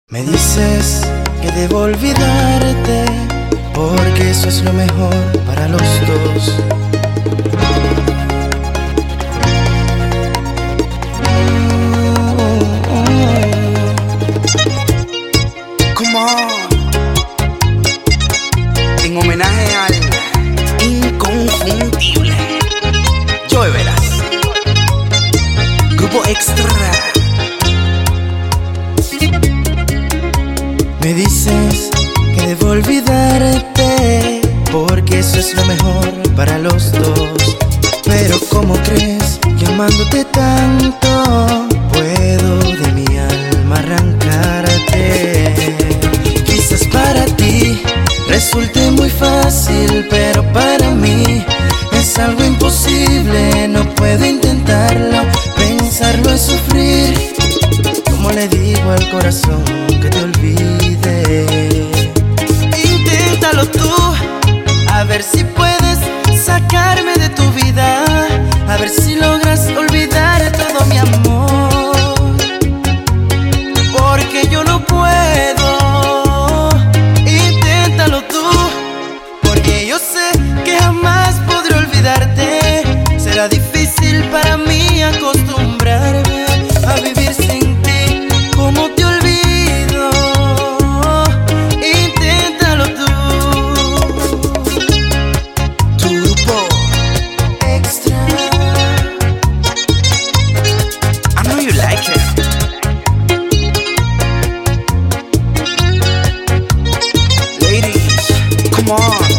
Me dices que debo olvidarte, porque eso es lo mejor para los dos. Come on. En homenaje al inconfundible Joe Veras, Grupo Extra. Me dices que debo olvidarte, porque eso es lo mejor para los dos. Pero ¿cómo crees que amándote tanto puedo de mi alma arrancarte? Quizás para ti resulte muy fácil, pero para mí es algo imposible. No puedo intentarlo, pensarlo es sufrir. ¿Cómo le digo al corazón que te olvide? Inténtalo tú, a ver si puedes sacarme de tu vida, a ver si logras olvidar todo mi amor, porque yo no puedo. Inténtalo tú, porque yo sé que jamás podré olvidarte. Será difícil para mí acostumbrarme a vivir sin ti. ¿Cómo te olvido? Inténtalo tú. Tu Grupo Extra. I know you like it. Ladies, come on.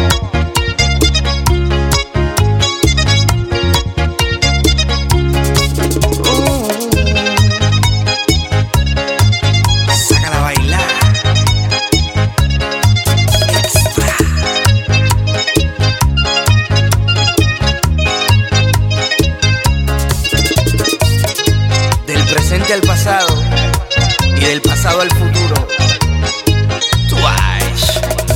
Presente al pasado y del pasado al futuro. Twice.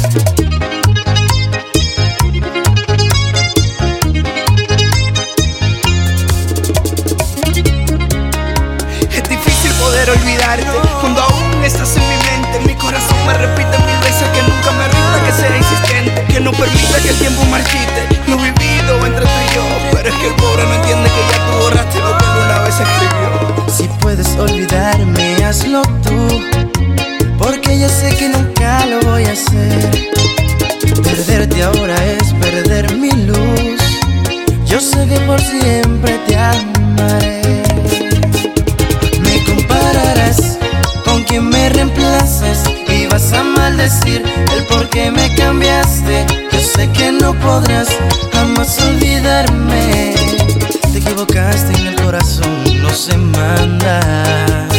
Es difícil poder olvidarte cuando aún estás en mi mente. Mi corazón me repite mil veces que nunca me rinda, que sea insistente, que no permita que el tiempo marchite lo vivido entre tú y yo. Pero es que el pobre no entiende que ya tú borraste lo que él una vez escribió. Si puedes olvidarme, hazlo tú, porque yo sé que nunca lo voy a hacer. Perderte ahora es perder mi luz. Yo sé que por siempre te amaré. Me compararás con quien me reemplaces y vas a maldecir el por qué me cambiaste. Yo sé que no podrás jamás olvidarme. Te equivocaste en el corazón, no se manda.